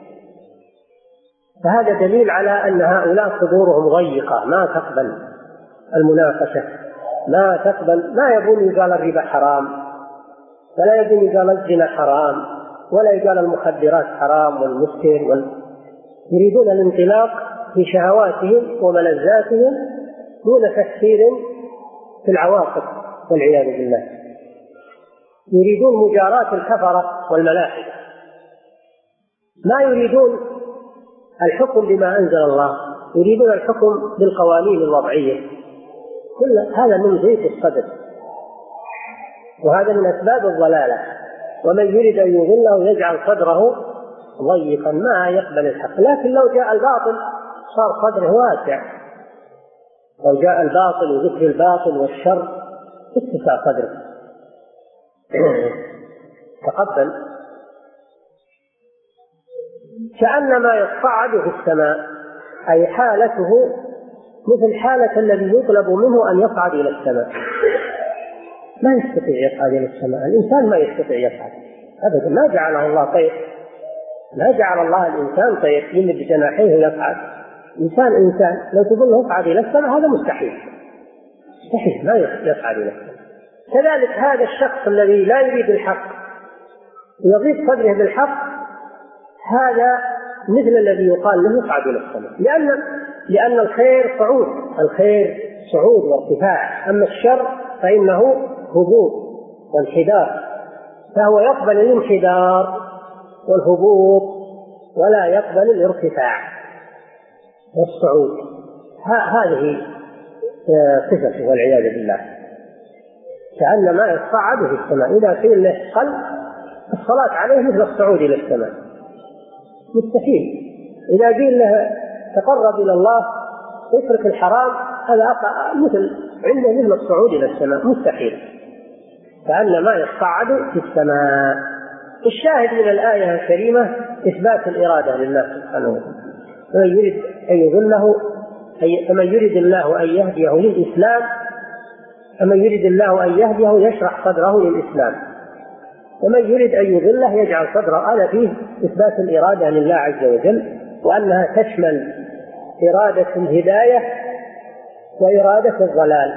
فهذا دليل على أن هؤلاء صدورهم ضيقة، ما تقبل المناقشة، ما تقبل، ما يبون يقال الربا حرام، ولا يبون يقال الزنا حرام، ولا يقال المخدرات حرام والمسكر وال... يريدون الانطلاق في شهواتهم وملذاتهم دون تفكير في العواقب والعياذ بالله. يريدون مجاراة الكفرة والملاحدة، ما يريدون الحكم بما أنزل الله، يريدون الحكم بالقوانين الوضعية. كل هذا من ضيق الصدر، وهذا من أسباب الضلالة. ومن يريد أن يضله يجعل صدره ضيقا ما يقبل الحق. لكن لو جاء الباطل صار صدره واسع، لو جاء الباطل وذكر الباطل والشر اتسع صدره تقبل، كأنما يصعد في السماء، أي حالته مثل حالة الذي يطلب منه أن يصعد إلى السماء. ما يستطيع يصعد إلى السماء، الإنسان ما يستطيع يصعد أبدا، ما جعله الله طير، ما جعل الله الإنسان طير يمد جناحيه يصعد. إنسان إنسان لو تقول له اصعد إلى السماء هذا مستحيل، مستحيل ما يصعد إلى السماء. كذلك هذا الشخص الذي لا يريد الحق ويضيق صدره بالحق، هذا مثل الذي يقال له اصعد إلى السماء، لأن لأن الخير صعود، الخير صعود وارتفاع، أما الشر فإنه هبوط وانحدار، فهو يقبل الانحدار والهبوط ولا يقبل الارتفاع والصعود. هذه صفته والعياذ بالله، كأنما يصعد في السماء. إذا قيل له صل، الصلاة عليه مثل الصعود إلى السماء، مستحيل. إذا قيل له تقرب إلى الله اترك الحرام، هذا مثل عنده مثل الصعود إلى السماء، مستحيل. كأنما يصعد في السماء. الشاهد من الآية الكريمة إثبات الإرادة لله سبحانه وتعالى. فمن يريد أن يضله، فمن يريد الله أن يهديه للإسلام، فمن يريد الله أن يهديه يشرح صدره للإسلام، ومن يريد أن يضله يجعل صدره. هذا فيه إثبات الإرادة لله عز وجل، وأنها تشمل إرادة الهداية وإرادة الضلال،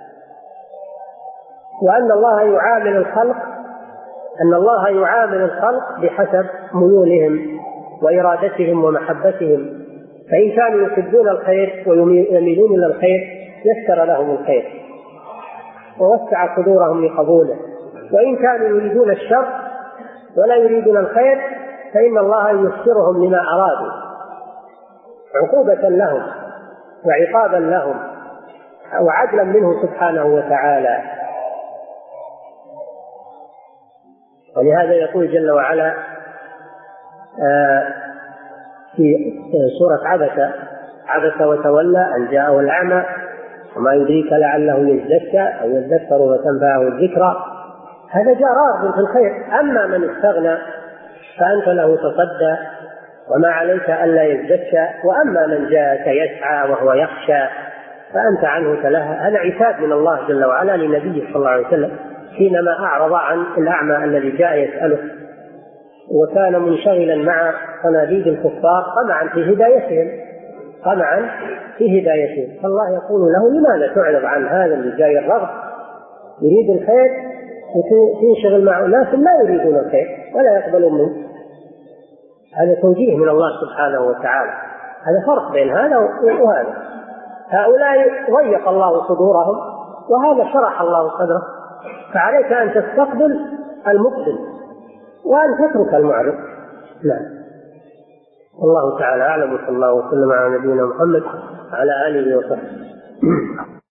وأن الله يعامل الخلق أن الله يعامل الخلق بحسب ميولهم وإرادتهم ومحبتهم، فإن كانوا يحبون الخير ويميلون إلى الخير يسر لهم الخير ووسع صدورهم لقبوله، وإن كانوا يريدون الشر ولا يريدون الخير فإن الله ييسرهم لما أرادوا عقوبة لهم وعقابا لهم وعدلا منه سبحانه وتعالى. ولهذا يقول جل وعلا في سورة عبس عبس وتولى أن جاءه الأعمى وما يدريك لعله يزكى أو يذكر فتنفعه الذكرى. هذا جاء راغب في الخير. أما من استغنى فأنت له تصدى وما عليك ألا يزكى، وأما من جاءك يسعى وهو يخشى فأنت عنه تلهى. هذا عتاب من الله جل وعلا لنبيه صلى الله عليه وسلم حينما أعرض عن الأعمى الذي جاء يسأله وكان منشغلا مع صناديد الكفار طمعا في هدايتهم طمعا في هدايتهم فالله يقول له لماذا تعرض عن هذا اللي جاي الرغب يريد الخير وتنشغل مع ناس لا يريدون الخير ولا يقبلون منه. هذا توجيه من الله سبحانه وتعالى. هذا فرق بين هذا وهذا. هؤلاء ضيق الله صدورهم وهذا شرح الله صدره، فعليك أن تستقبل المقبل وأن تترك المعرض. نعم. الله تعالى أعلم، وصلى الله وسلم على نبينا محمد وعلى آله وصحبه.